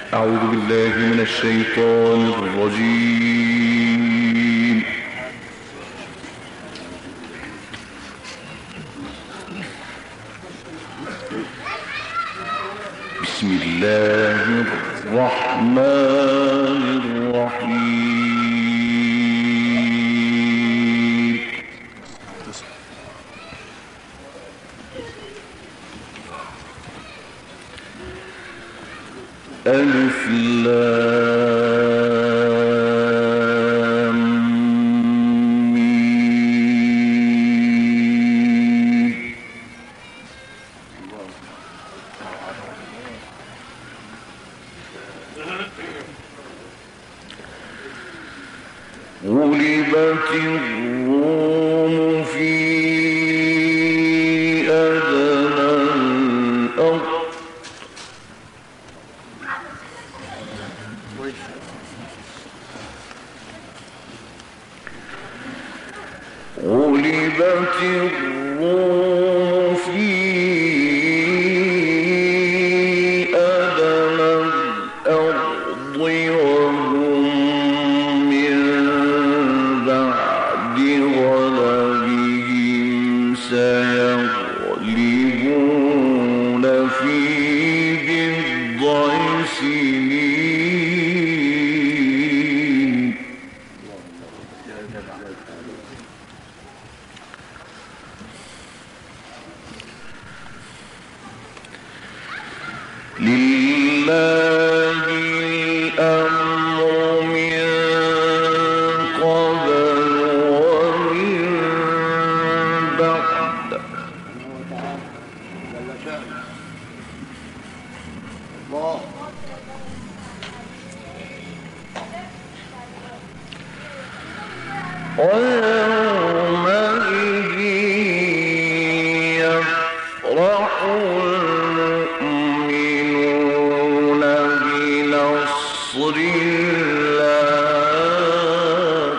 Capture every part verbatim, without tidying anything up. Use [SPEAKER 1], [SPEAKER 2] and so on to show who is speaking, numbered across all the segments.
[SPEAKER 1] أعوذ بالله من الشيطان الرجيم. بسم الله الرحمن الرحيم. ألف لام ميم. غلبت الروم في أدنى الأرض غلبت الروم في أدنى الأرض وهم من بعد غلبهم سيغلبون في بضع سنين. لله الأمر من قبل ومن بعد ويومئذ يفرح المؤمنون بنصر الله.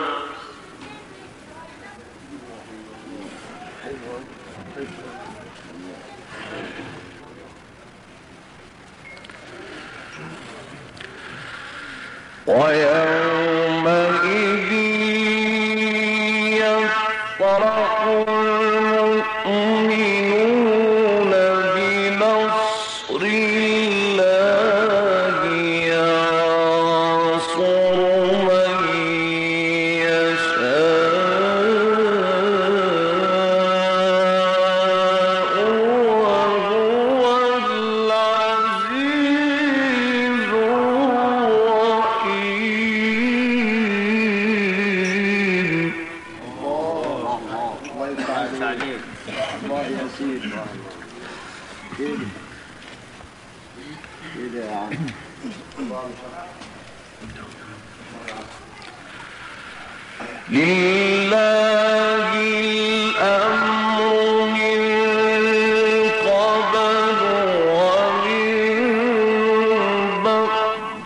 [SPEAKER 1] ويومئذ يفرح المؤمنون بنصر الله ينصر من يشاء وهو العزيز الرحيم. الله يا سيدي كده كده يا عم. لله الأمر من قبل ومن بعد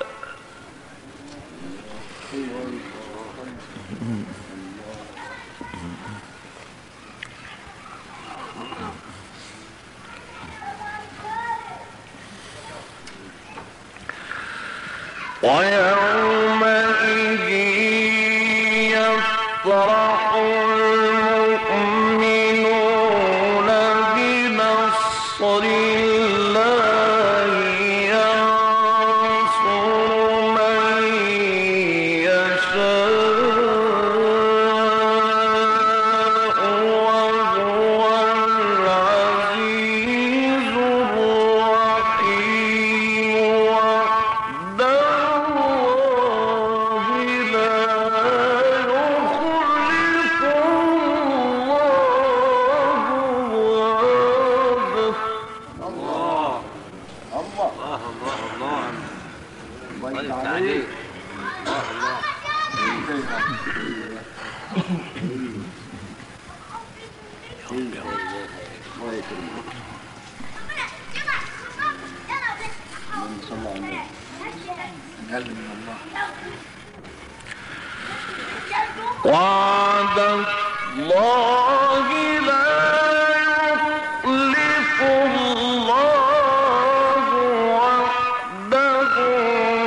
[SPEAKER 1] ويومئذ يفرح المؤمنون بنصر الله ينصر من يشاء وهو العزيز الرحيم. وحده لا يخلف الله وعده. الله الله الله الله عليك. الله وعد الله لا يخلف الله وعده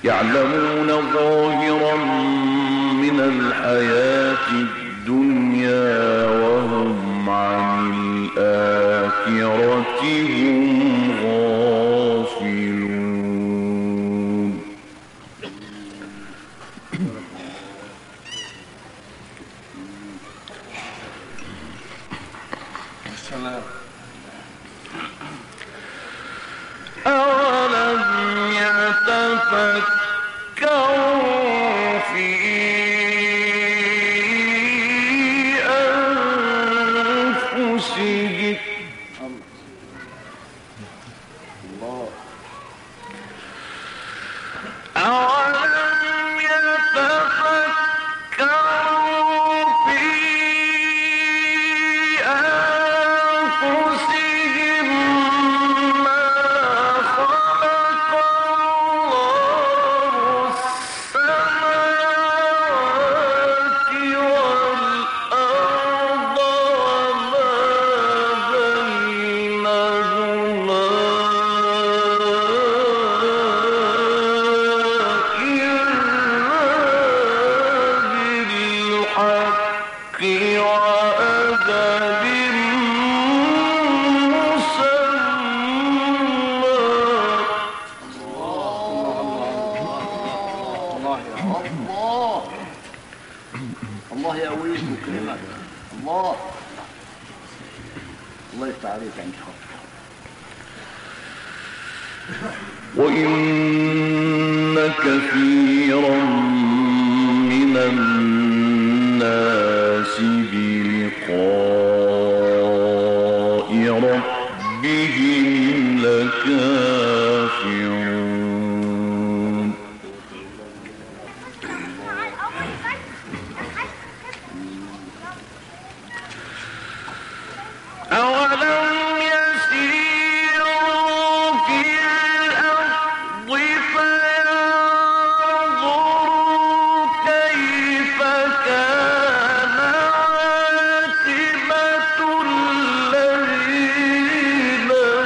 [SPEAKER 1] يعلمون ظاهرا من الحياة الدنيا وهم عن الآخرة هم غافلون.
[SPEAKER 2] السلام.
[SPEAKER 1] أولم يتفكروا في أنفسهم أولم يتفكروا في أنفسهم ما خلق الله السماوات والأرض وما بينهما بالحق وأجل مسمى.
[SPEAKER 2] الله يا الله الله يقويك ويكرمك. الله الله يفتح عليك ان شاء الله.
[SPEAKER 1] وإن كثيرا من الناس بلقاء ربهم لكافرون. أولم يسيروا في الأرض فينظروا كيف كان عاقبة الذين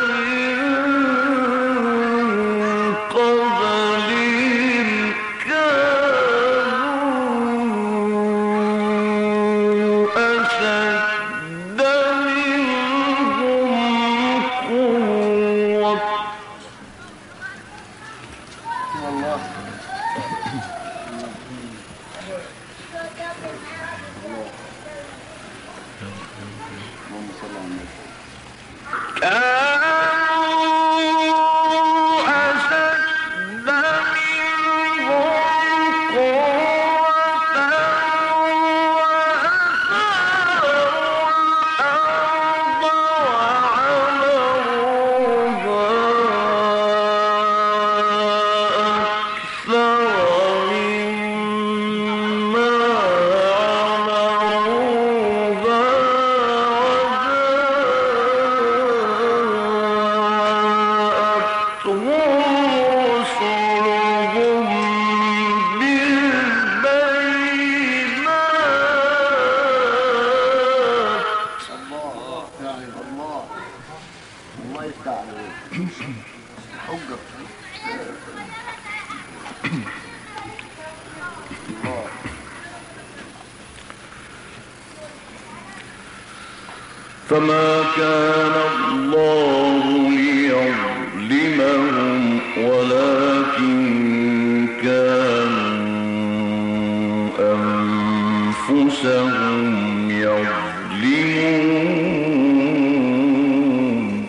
[SPEAKER 1] من قبلهم كانوا أشد منهم قوة.
[SPEAKER 2] الله اللهم صل على النبي.
[SPEAKER 1] كانوا أشد منهم قوة وأثاروا الأرض وعمروها أكثر مما عمروها وجاءتهم رسلهم بالبينات.
[SPEAKER 2] الله الله الله يفتح عليك. حجة الله.
[SPEAKER 1] فما كان الله ليظلمهم ولكن كانوا أنفسهم يظلمون.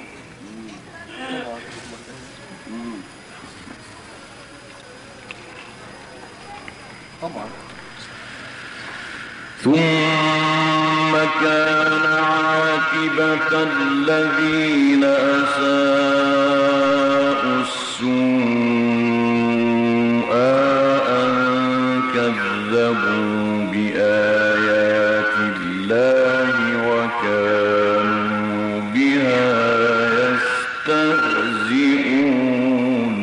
[SPEAKER 2] طبعا
[SPEAKER 1] ثم كان عاقبة الذين أساءوا السوء أن كذبوا بآيات الله وكانوا بها يستهزئون.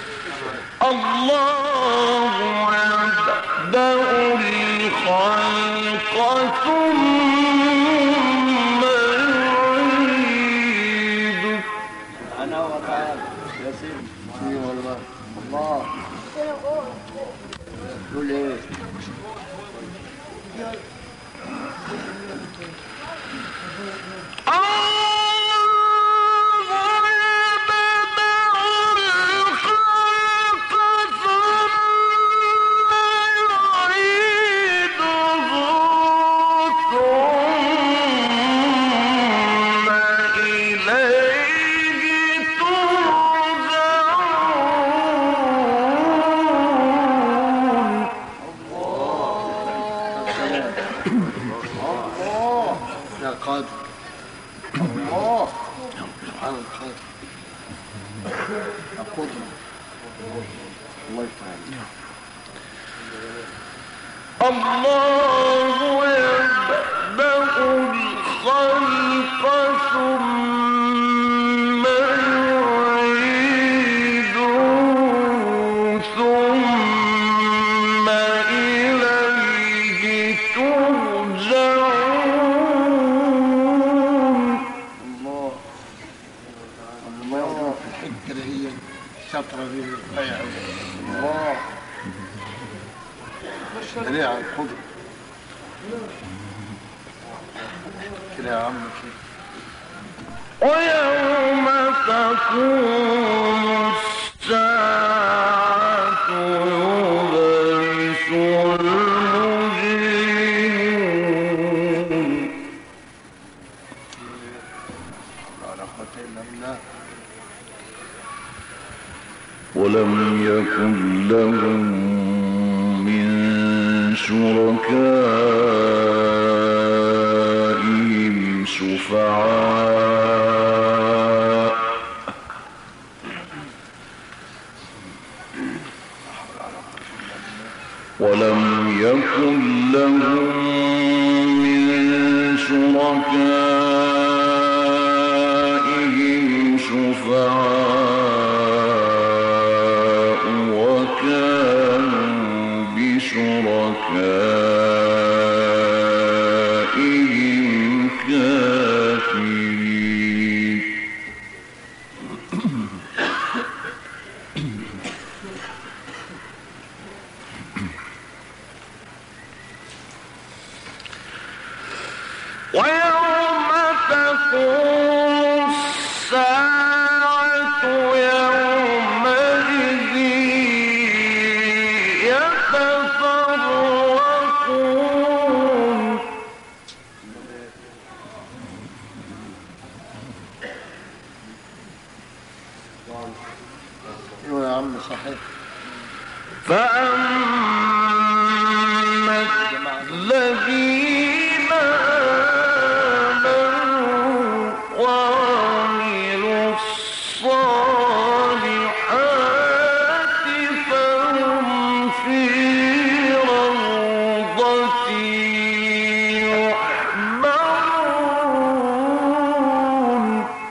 [SPEAKER 1] الله يبدأ الخلق
[SPEAKER 2] وتعالى يا سيدي. اي والله. الله. تقول ايه؟
[SPEAKER 1] ولم يكن لهم من شركائهم شفعاء ولم يكن لهم من شركائهم شفعاء شركائهم كافرين ويوم تقوم الساعة يومئذ يتفرقون
[SPEAKER 2] ايوه يا عم صحيح.
[SPEAKER 1] فأما الذين آمنوا وعملوا الصالحات فهم في روضة يحبرون.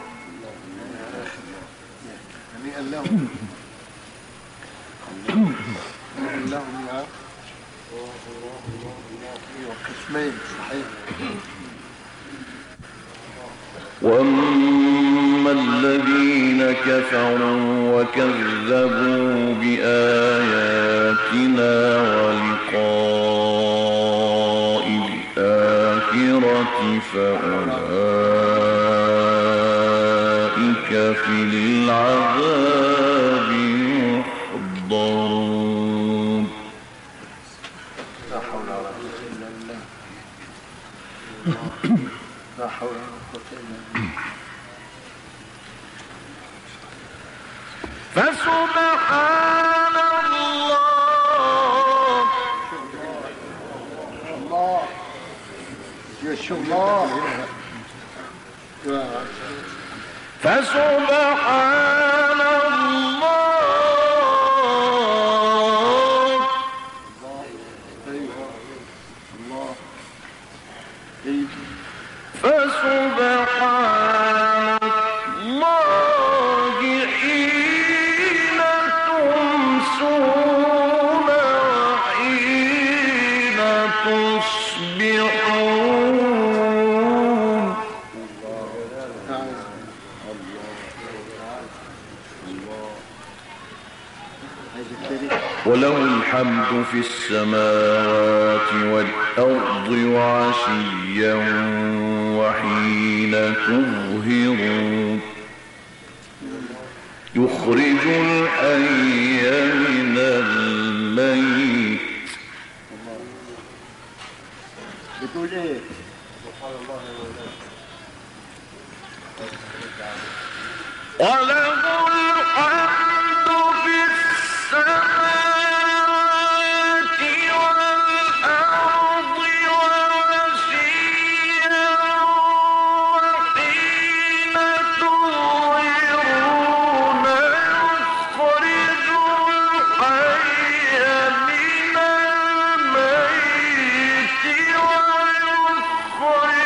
[SPEAKER 2] هنيئا لهم. هنيئا لهم يا قسمين صحيح.
[SPEAKER 1] وأما الذين كفروا وكذبوا بآياتنا ولقاء الآخرة فأولئك في العذاب محضرون.
[SPEAKER 2] لا حول ولا قوة إلا بالله. لا حول ولا قوة إلا بالله.
[SPEAKER 1] فسبحان الله.
[SPEAKER 2] الله يا شو الله.
[SPEAKER 1] فسبحان الله.
[SPEAKER 2] أيوة الله.
[SPEAKER 1] فسبحان الله حين تمسون وحين تصبحون. وله الحمد في السماوات والأرض وعشيا وحين تظهرون يخرج الحي من الميت.
[SPEAKER 2] بتقول ايه؟
[SPEAKER 1] وله الحمد في السماوات والأرض وعشيا وحين تظهرون يخرج الحي من الميت ويخرج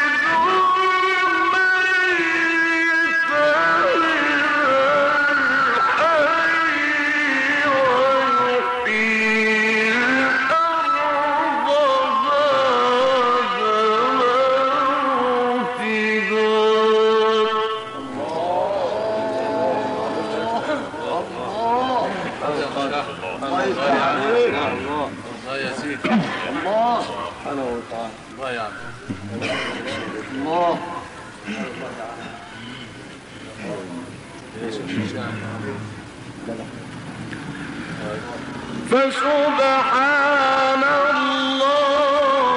[SPEAKER 1] فسبحان الله.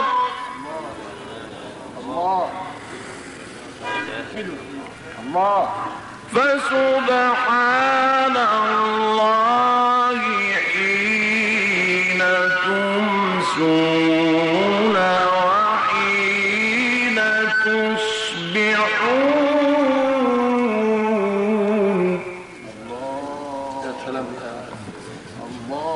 [SPEAKER 2] الله الله
[SPEAKER 1] فسبحان الله حين تمسون وحين تصبحون.
[SPEAKER 2] الله يا سلام الله.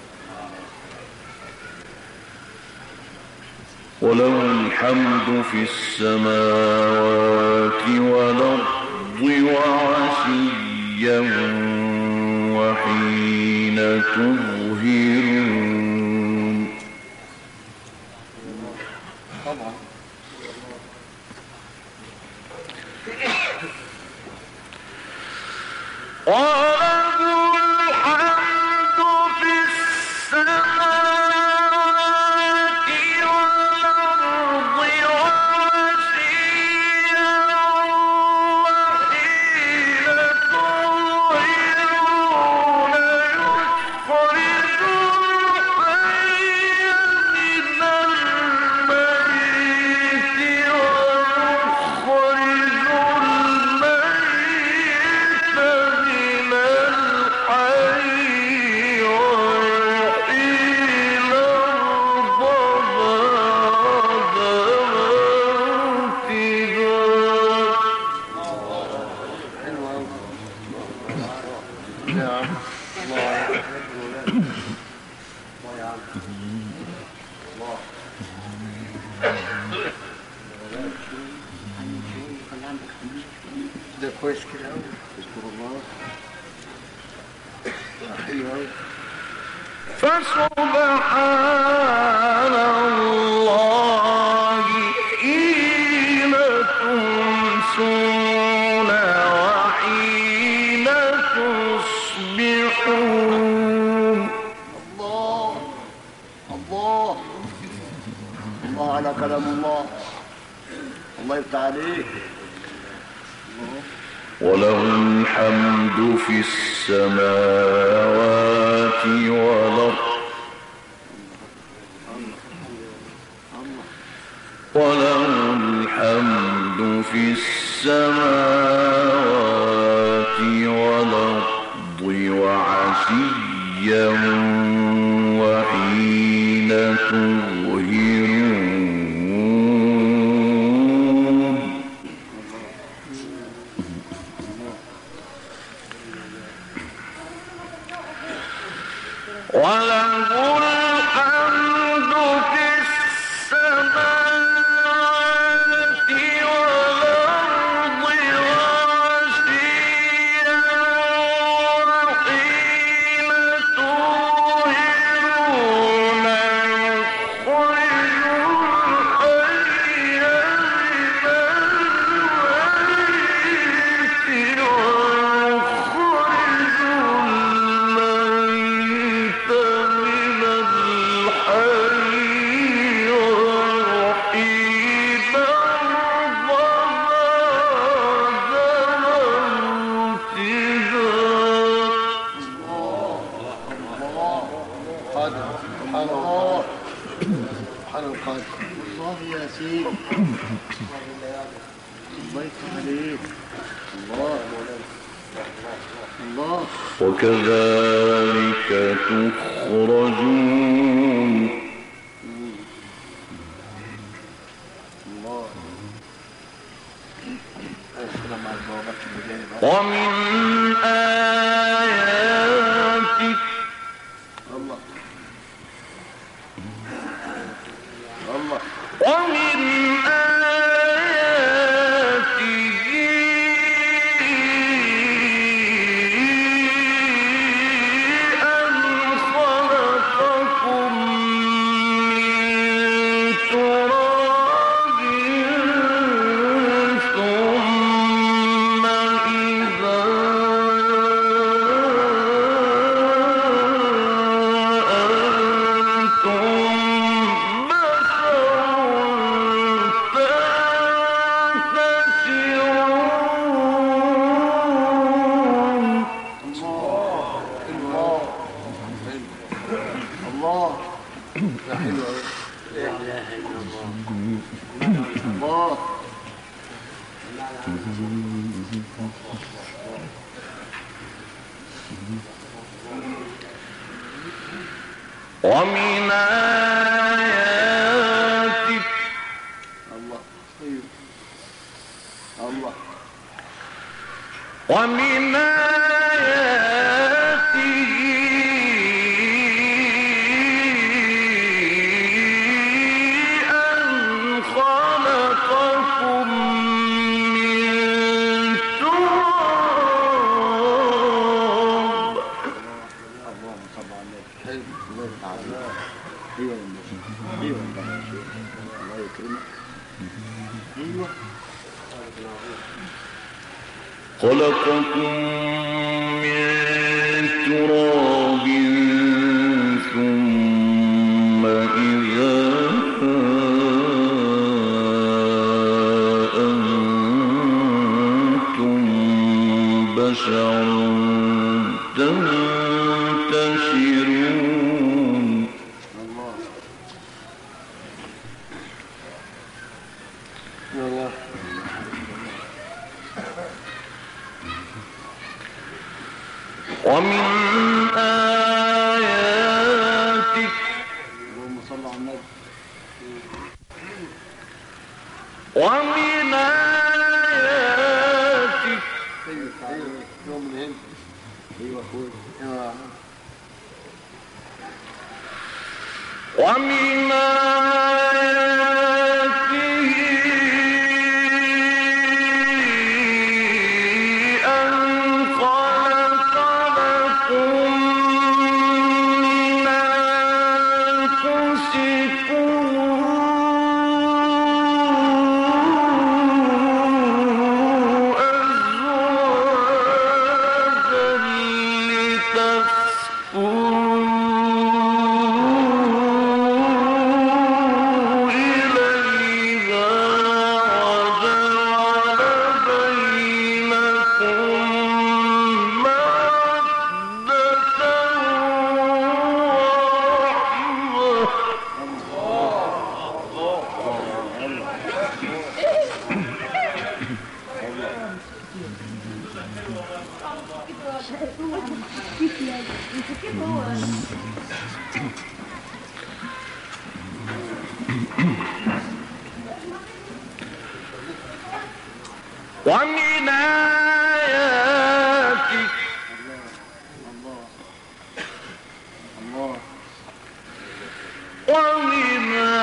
[SPEAKER 1] وله الحمد في السماوات والأرض وعشيا وحين تظهرون.
[SPEAKER 2] طبعا
[SPEAKER 1] وله الحمد في السماوات والأرض وعشيا وحين تظهرون يخرج الحي من الميت ويخرج الميت من الحي ويحيي الأرض بعد موتها.
[SPEAKER 2] حلو قوي. نعم الله عليك. الله يا عم الله. ده كويس كده قوي. اذكر الله. حلو قوي.
[SPEAKER 1] فسبحان الله حين تمسون وحين تصبحون.
[SPEAKER 2] الله الله الله على كلام الله. الله يفتح عليك.
[SPEAKER 1] وله الحمد في السماوات والأرض وله الحمد في السماوات والأرض وعشيا وحين تظهرون. وله الحمد في السماوات والأرض وعشيا وحين تظهرون يخرج الحي من الميت ويخرج
[SPEAKER 2] سيدي. الله يفتح عليك. الله الله.
[SPEAKER 1] وكذلك تخرجون.
[SPEAKER 2] الله.
[SPEAKER 1] ومن آياتك
[SPEAKER 2] الله الله.
[SPEAKER 1] ومن آياته أن خلقكم من تراب ثم إذا ومن آياتك
[SPEAKER 2] الله. الله.
[SPEAKER 1] ومن آياته أن خلقكم من تراب.
[SPEAKER 2] اللهم صل على النبي. حلو. الله يفتح عليك. ايوه يا شيخ. ايوه يا شيخ. الله يكرمك. ايوه.
[SPEAKER 1] خلقكم من تراب ثم إذا أنتم بشر تنتشرون.
[SPEAKER 2] الله. الله.
[SPEAKER 1] ومن آياتك
[SPEAKER 2] اللهم صل على النبي.
[SPEAKER 1] ومن آياتك
[SPEAKER 2] ايوه ايوه. يوم من هنا. ايوه اخوي. ايوه.
[SPEAKER 1] ومن آياته أن خلق لكم من أنفسكم أزواجا لتسكنوا إليها وجعل بينكم مودة ورحمة. ومن آياتك
[SPEAKER 2] الله. الله.
[SPEAKER 1] ومن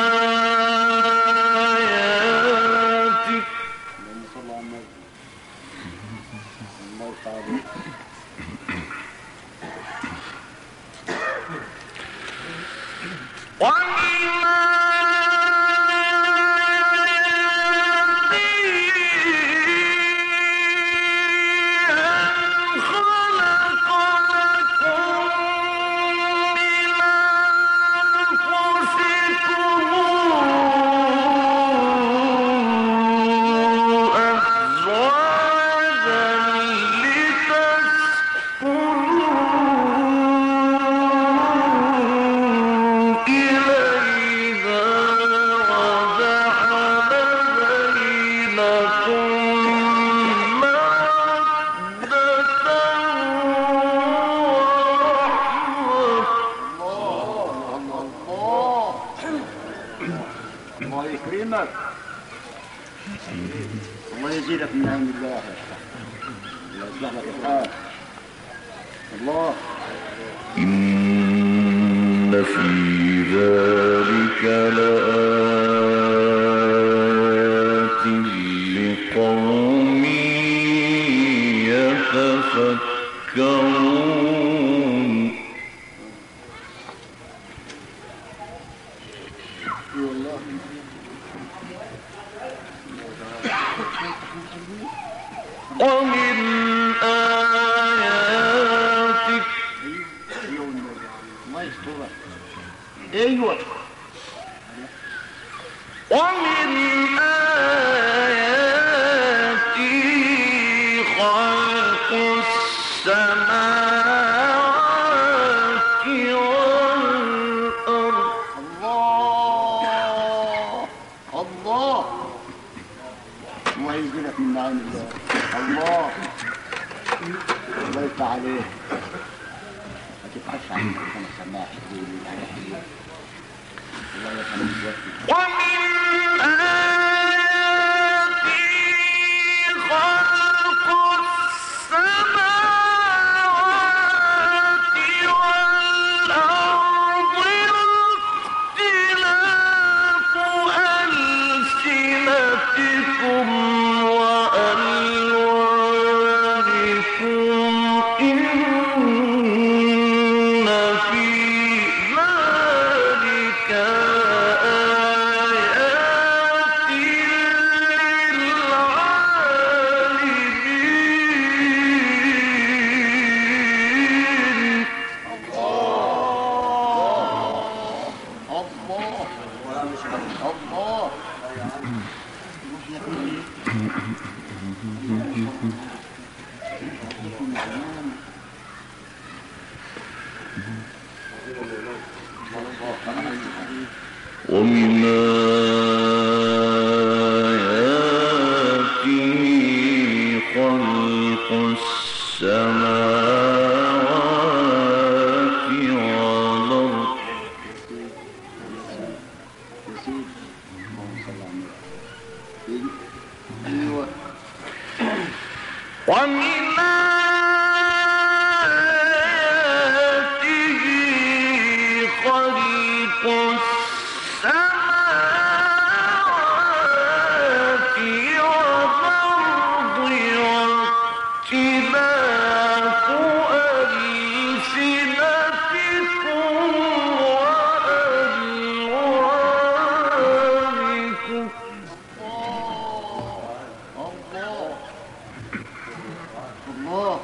[SPEAKER 1] آياتك
[SPEAKER 2] اللهم صل على النبي. الله يفتح عليك.
[SPEAKER 1] ومن أزواجا لتسكنوا
[SPEAKER 2] يزيدك من نعيم الله الله يصلح لك الحال الله.
[SPEAKER 1] إن في ذلك لآيات لقوم يتفكرون. ومن آياتك
[SPEAKER 2] ايوه
[SPEAKER 1] ومن آياته خلق السماوات والأرض.
[SPEAKER 2] الله الله الله يزيدك من نعيم الله الله الله يفتح عليك. ما تبقاش عنك ما تسمعش تقول حاجه حلوه الله يخليك وقتك.
[SPEAKER 1] ومن آياته خلق السماوات والأرض واختلاف ألسنتكم وألوانكم إن في ذلك ومن آياته خلق السماوات والأرض. ومن آياته خلق السماوات والأرض واختلاف ألسنتكم وألوانكم.
[SPEAKER 2] الله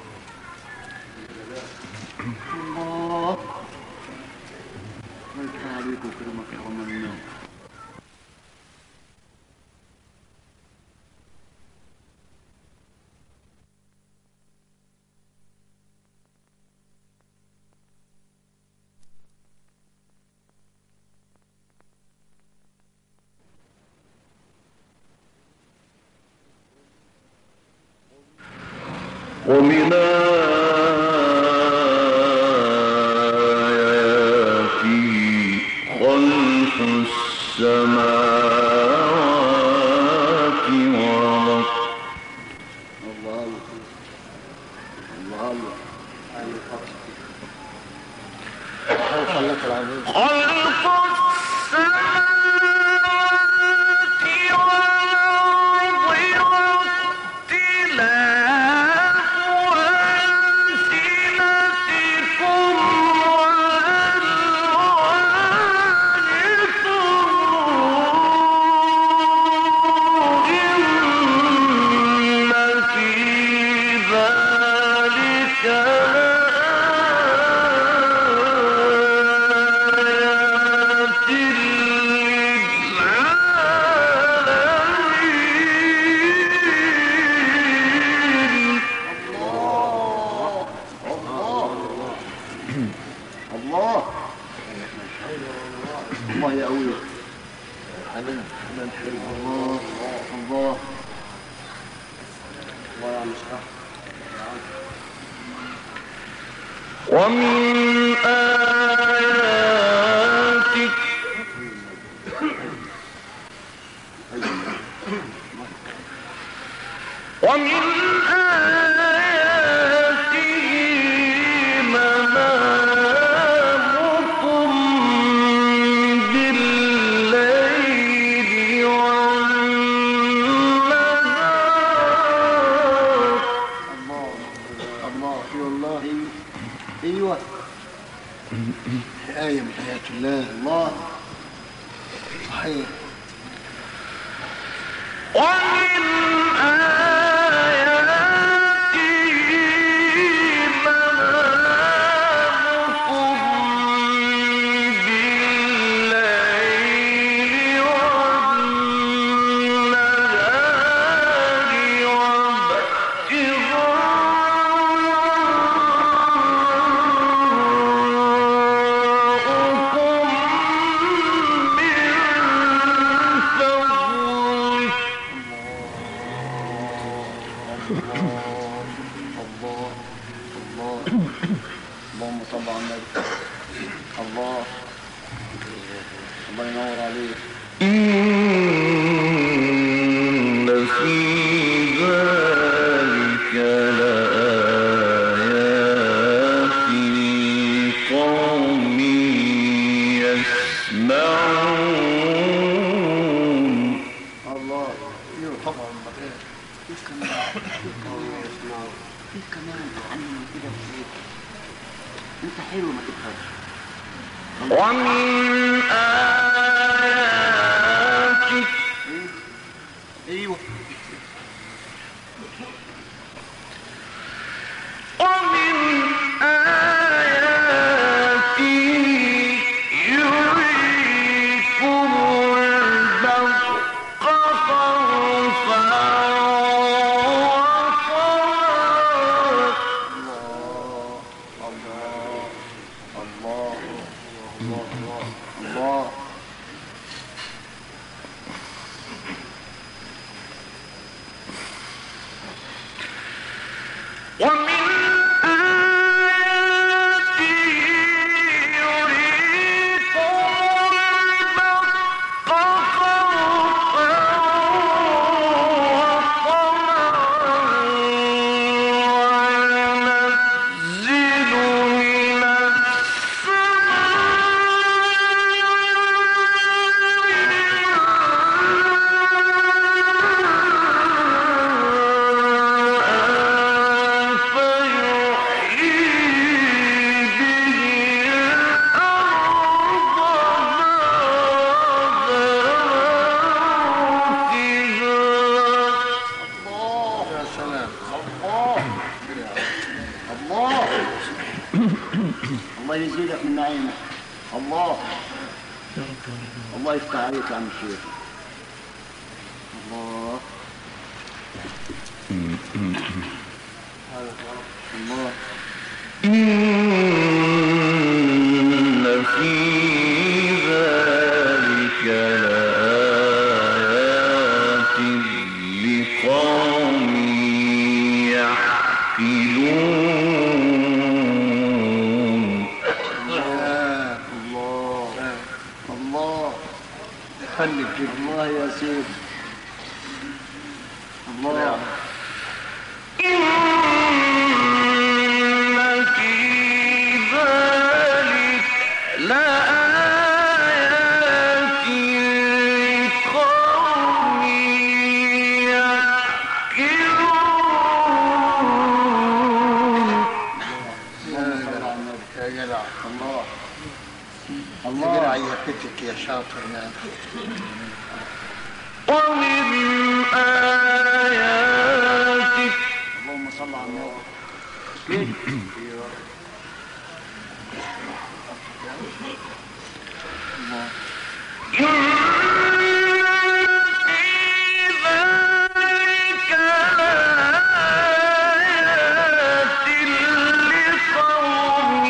[SPEAKER 2] الله الله يفتح عليك ويكرمك يا رب النوم.
[SPEAKER 1] ومن آياته خلق السماوات والأرض.
[SPEAKER 2] الله الله خلق العظيم
[SPEAKER 1] خلق السماوات والأرض واختلاف ألسنتكم وألوانكم إن في ذلك
[SPEAKER 2] الله الله يا أولي الله الله الله يا مشرح.
[SPEAKER 1] ومن آياتك
[SPEAKER 2] ايوه ايوه آية من آيات الله. الله صحيح.
[SPEAKER 1] ومن آياته منامكم بالليل والنهار
[SPEAKER 2] اللهم صل على النبي. الله الله ينور عليك.
[SPEAKER 1] إن في ذلك لآيات لقوم يسمعون.
[SPEAKER 2] الله ايوه طبعا. في كمان في كمان في كمان عنه كده بسيط. انت حلو ما تفهمش.
[SPEAKER 1] ومن آياته
[SPEAKER 2] ايوه
[SPEAKER 1] ومن آياته يريكم البرق خوفا وطمعا.
[SPEAKER 2] الله
[SPEAKER 1] ومن آياته يريكم البرق خوفا وطمعا وينزل من
[SPEAKER 2] الله يزيدك من نعيمه. الله الله يفتح عليك يا عم الشيخ. الله الله
[SPEAKER 1] إن في ذلك لآيات لقوم يعقلون.
[SPEAKER 2] الله الله خليك كده. الله يا سيدي. الله
[SPEAKER 1] إن في ذلك لآيات لقوم يعقلون.
[SPEAKER 2] يا جدع. الله الله عيفتك يا شاطر يا
[SPEAKER 1] ومن آياته
[SPEAKER 2] اللهم صل على النبي. الله
[SPEAKER 1] إن في ذلك لآيات لقوم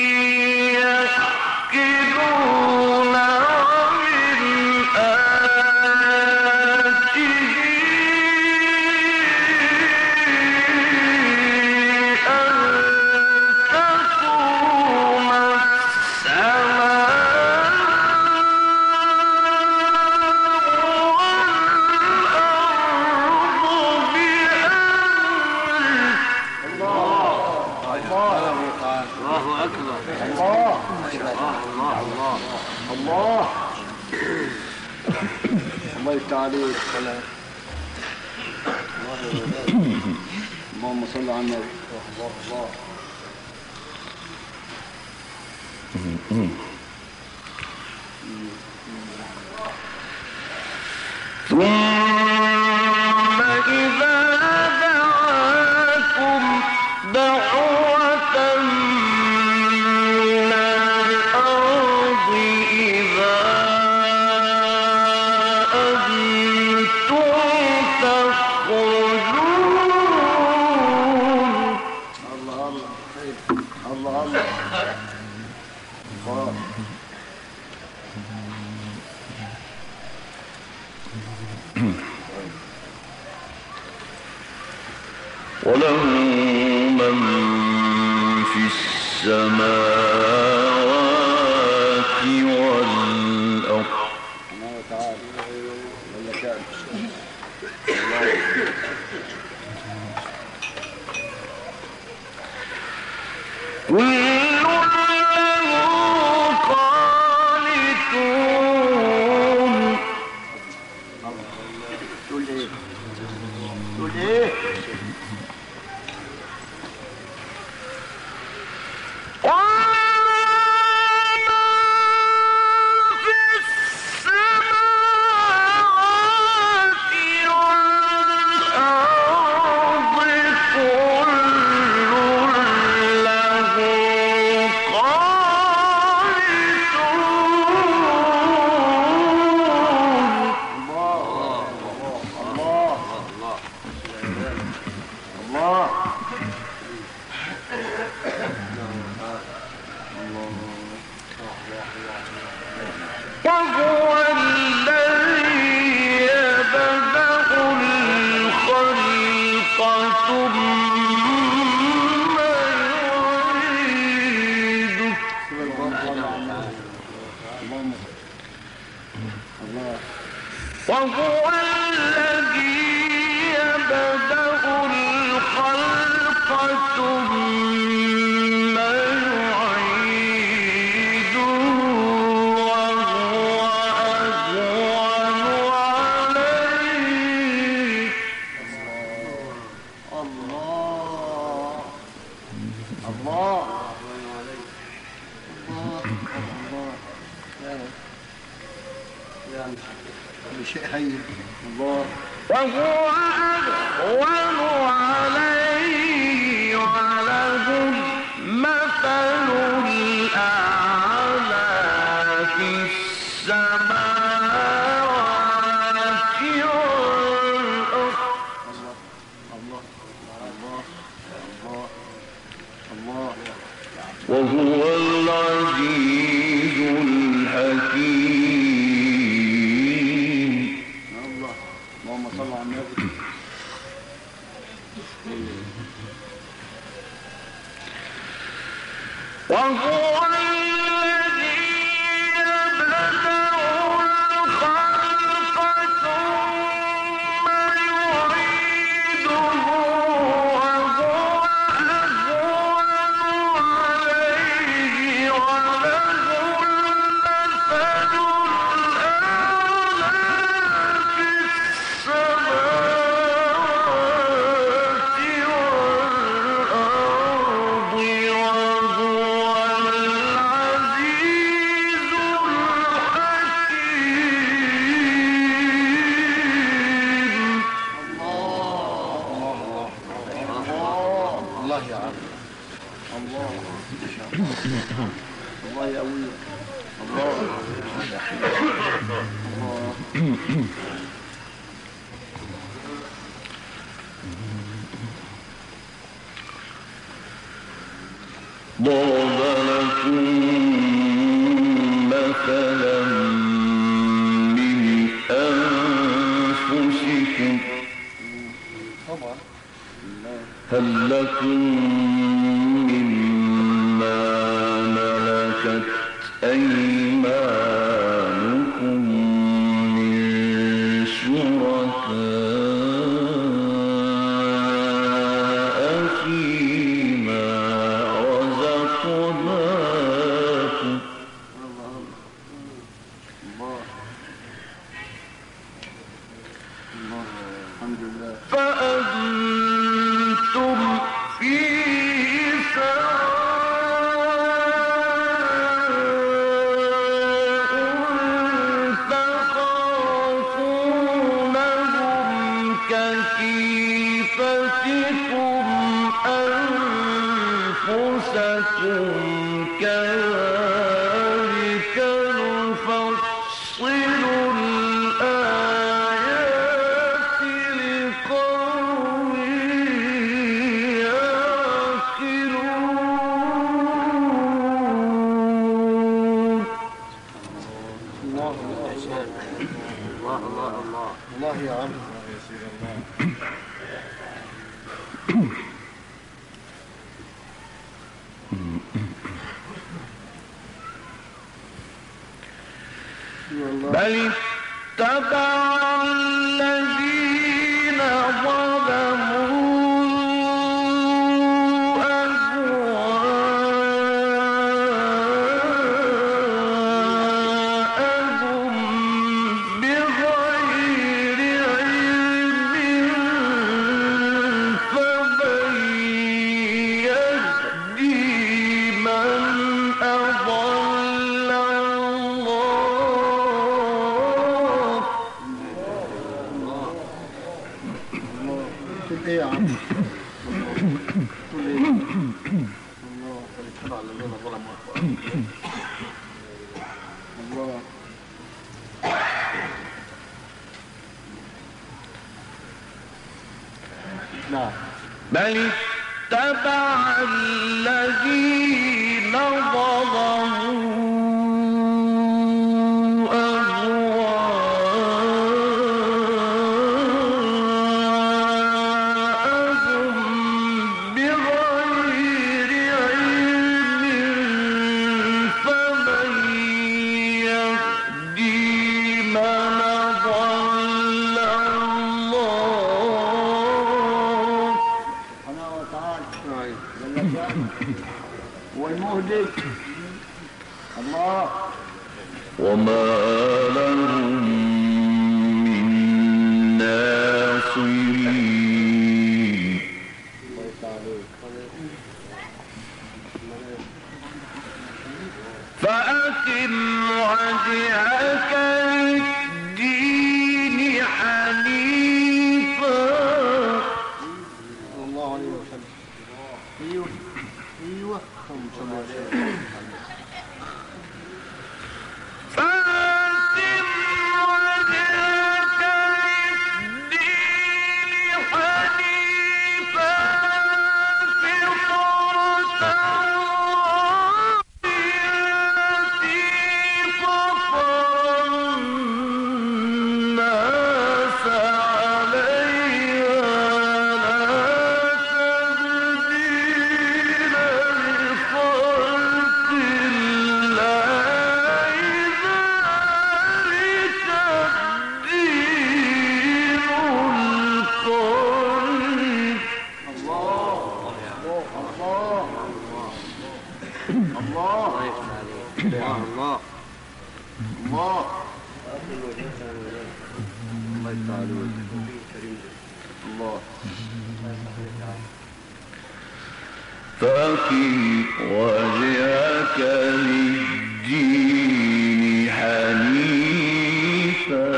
[SPEAKER 1] يعقلون. ومن آياته أن تقوم
[SPEAKER 2] الله الله يفتح عليك. سلام. اللهم صل على النبي. الله الله
[SPEAKER 1] ثم إذا دعاكم دعوة من الأرض إذا أنتم تخرجون.
[SPEAKER 2] الله الله الله الله الله.
[SPEAKER 1] وله من في السماوات والأرض.
[SPEAKER 2] الله تعالى ولا كان
[SPEAKER 1] كل له قانتون.
[SPEAKER 2] تقول ايه تقول ايه
[SPEAKER 1] وهو الذي يبدأ الخلق ثم يعيده. وهو الذي يبدأ الخلق ثم يعيده وهو أهون عليه.
[SPEAKER 2] الله الله الله شيء هين. الله
[SPEAKER 1] وهو أهون عليه وله المثل الأعلى في السماوات والأرض.
[SPEAKER 2] الله الله الله الله
[SPEAKER 1] وهو العزيز الحكيم.
[SPEAKER 2] الله اللهم صل على النبي.
[SPEAKER 1] وهو الذي يبدأ الخلق ثم يعيده وهو أهون عليه وله المثل الأعلى في السماوات والأرض وهو العزيز الحكيم.
[SPEAKER 2] الله يا عم الله ما شاء الله الله يقويك الله الله
[SPEAKER 1] ضرب لكم مثلا من أنفسكم
[SPEAKER 2] طبعا
[SPEAKER 1] هل لكم مما ملكت أيمانكم من شركاء فيما رزقناكم.
[SPEAKER 2] الله الله الله الحمد لله.
[SPEAKER 1] فأنتم فيه كذلك نفصل الآيات لقوم يعقلون.
[SPEAKER 2] الله الله الله الله الله يا عم.
[SPEAKER 1] بل اتبع الذين ظلموا أهواءهم بغير علم فمن يهدي من أضل
[SPEAKER 2] ايه يا عم؟ تقول ايه؟ الله فليتبع الذين ظلموا أهواءهم. الله نعم.
[SPEAKER 1] بل اتبع الذين ظلموا
[SPEAKER 2] والمهدي الله
[SPEAKER 1] وما لهم من ناصرين. فأقم وجهك للدين حنيفا.
[SPEAKER 2] صلى الله عليه وسلم. ايوه ايوه
[SPEAKER 1] فأقم وجهك للدين حنيفا فطرة الله التي فطر الناس عليها لا تبديل لخلق الله ذلك الدين القيم.
[SPEAKER 2] الله الله الله الله الله الله الله
[SPEAKER 1] فأقم وجهك للدين حنيفا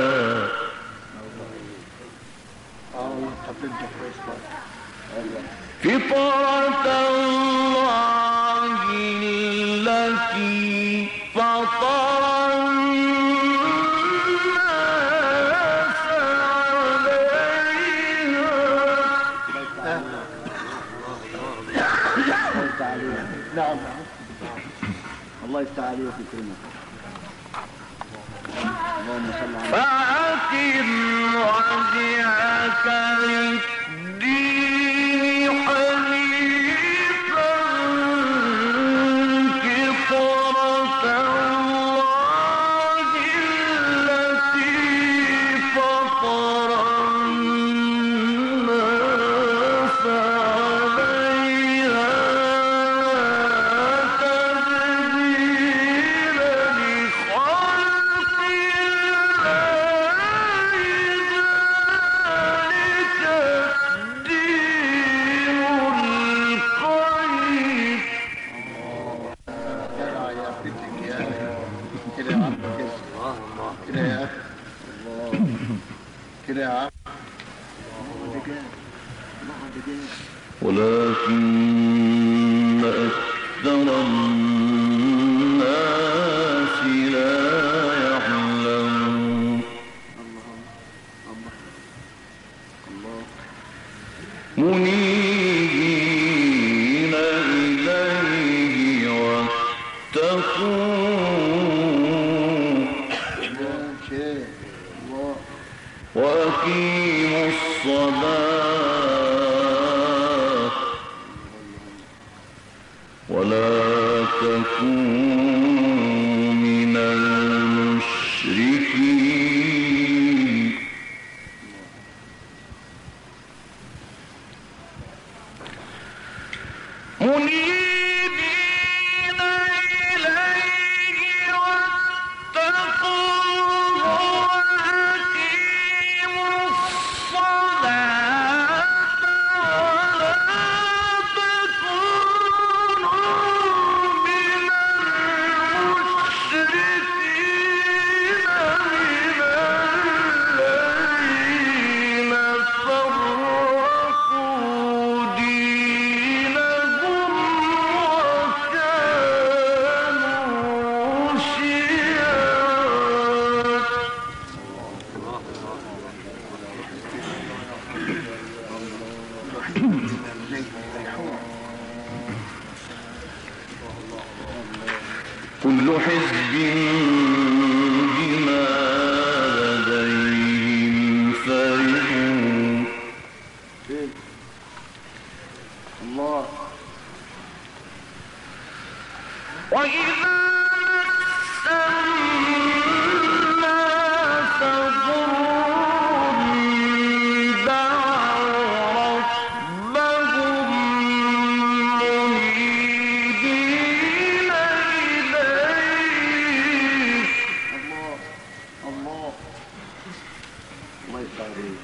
[SPEAKER 1] فطرة الله التي فطر الناس عليها.
[SPEAKER 2] نعم الله يفتح عليه وفي كلمة. اللهم صل على
[SPEAKER 1] فأقم وجهك للدين حنيفا فطرة الله التي فطر الناس عليها تبديل لخلق
[SPEAKER 2] كده يا أخي الله كده يا عم.
[SPEAKER 1] ولكن أكثر الناس لا يعلمون منيبين إليه واتقوه وأقيموا الصلاة ولا تكونوا من المشركين منيبين إليه واتقوه وأقيموا الصلاة ولا تكونوا من المشركين من الذين فرقوا دينهم وكانوا شيعا كل حزب بما لديهم فرحون
[SPEAKER 2] الله
[SPEAKER 1] وإذا مس الناس ضر دعوا ربهم منيبين إليه
[SPEAKER 2] الله الله الله يسعدك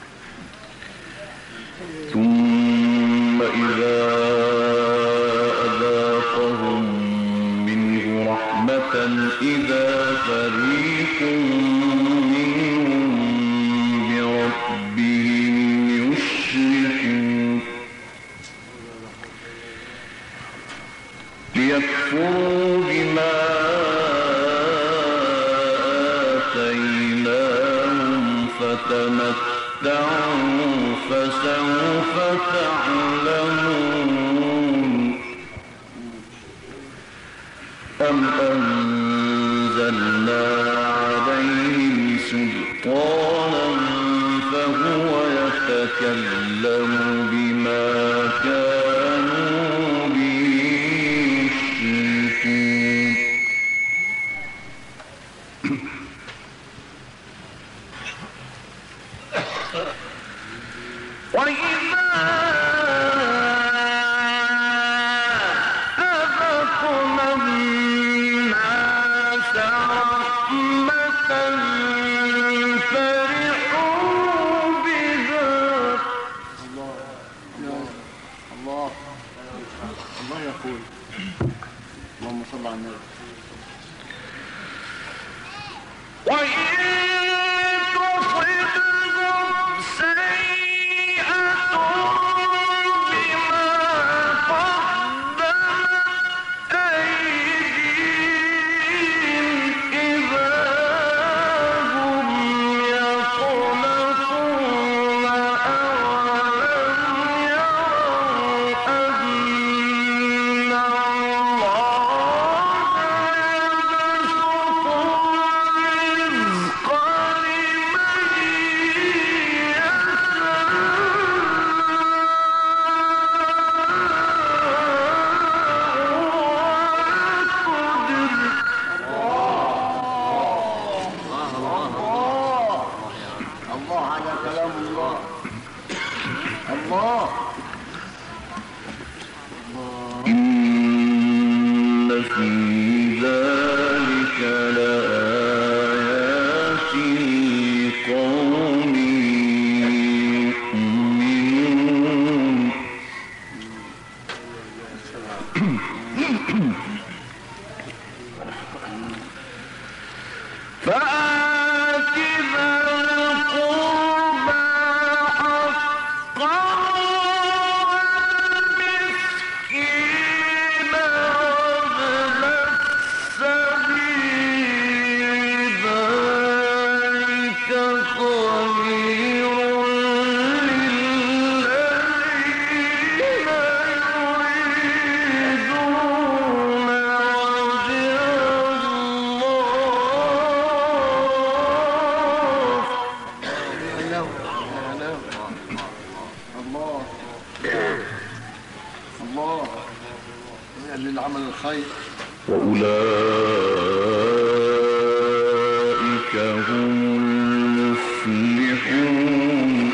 [SPEAKER 1] ثم إذا أذاقهم منه رحمة إذا فريق منهم بربهم يشركون ليكفروا بما آتيناهم فتمتعوا فسوف تعلمون أم أنزلنا عليهم سلطانا فهو يتكلم بما كانوا به يشركون وإذا أذقنا الناس رحمة فرحوا بها
[SPEAKER 2] الله الله الله يقول اللهم صل على النبي
[SPEAKER 1] وإن تصبهم سيئة بما قدمت أيديهم إذا هم يقنطون أولم يروا أن الله يبسط فآت ذا القربى حقه والمسكين
[SPEAKER 2] للعمل الخير.
[SPEAKER 1] وأولئك هم المفلحون.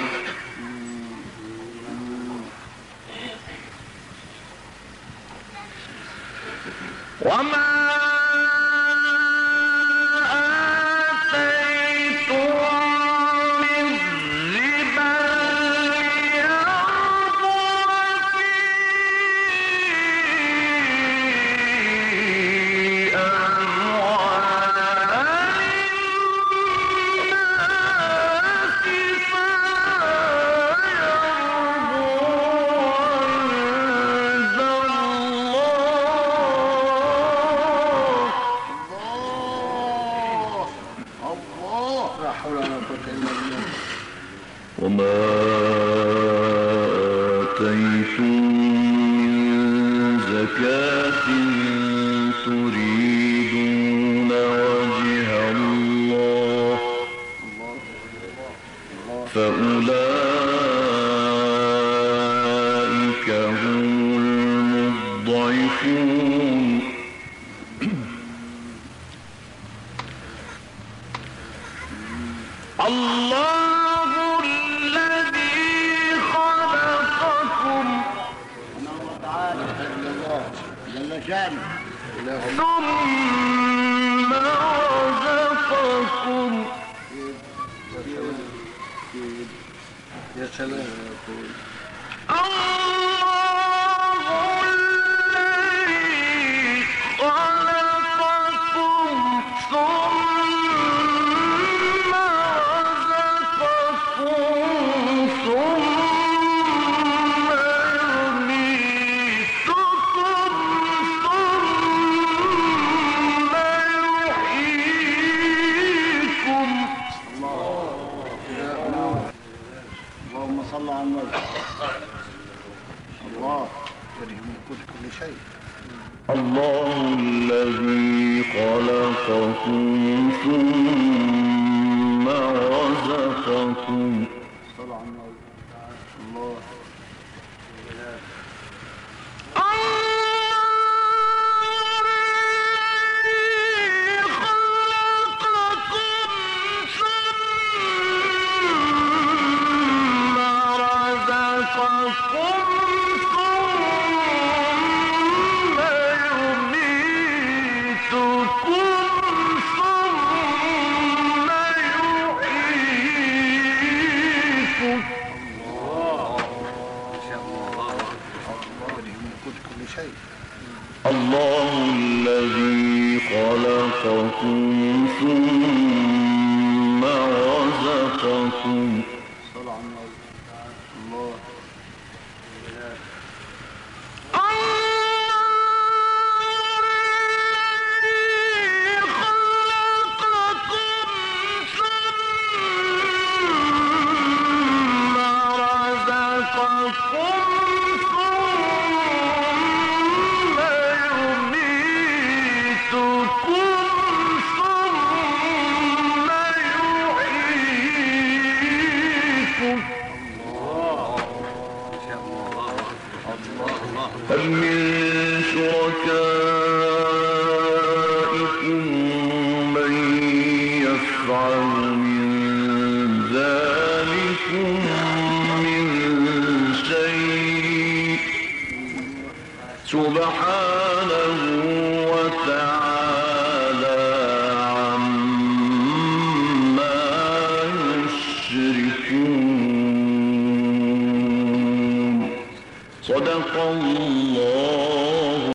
[SPEAKER 1] وما وما آتيتم من زكاة تريدون وجه الله فأولئك هم المضعفون. الله الذي خلقكم
[SPEAKER 2] جل شانه
[SPEAKER 1] ثم رزقكم.
[SPEAKER 2] يا سلام.
[SPEAKER 1] الله الذي خلقكم ثم رزقكم ثم يميتكم ثم يحييكم.
[SPEAKER 2] اللهم صل على النبي. الله الذي يملك كل شيء.
[SPEAKER 1] الله الذي خلقكم ثم رزقكم.
[SPEAKER 2] صل على النبي. الله
[SPEAKER 1] الله الذي خلقكم ثم رزقكم.
[SPEAKER 2] صل على النبي. الله
[SPEAKER 1] هل من شركائكم من يفعل من ذلكم من شيء سبحانه وتعالى عما يشركون. صدق الله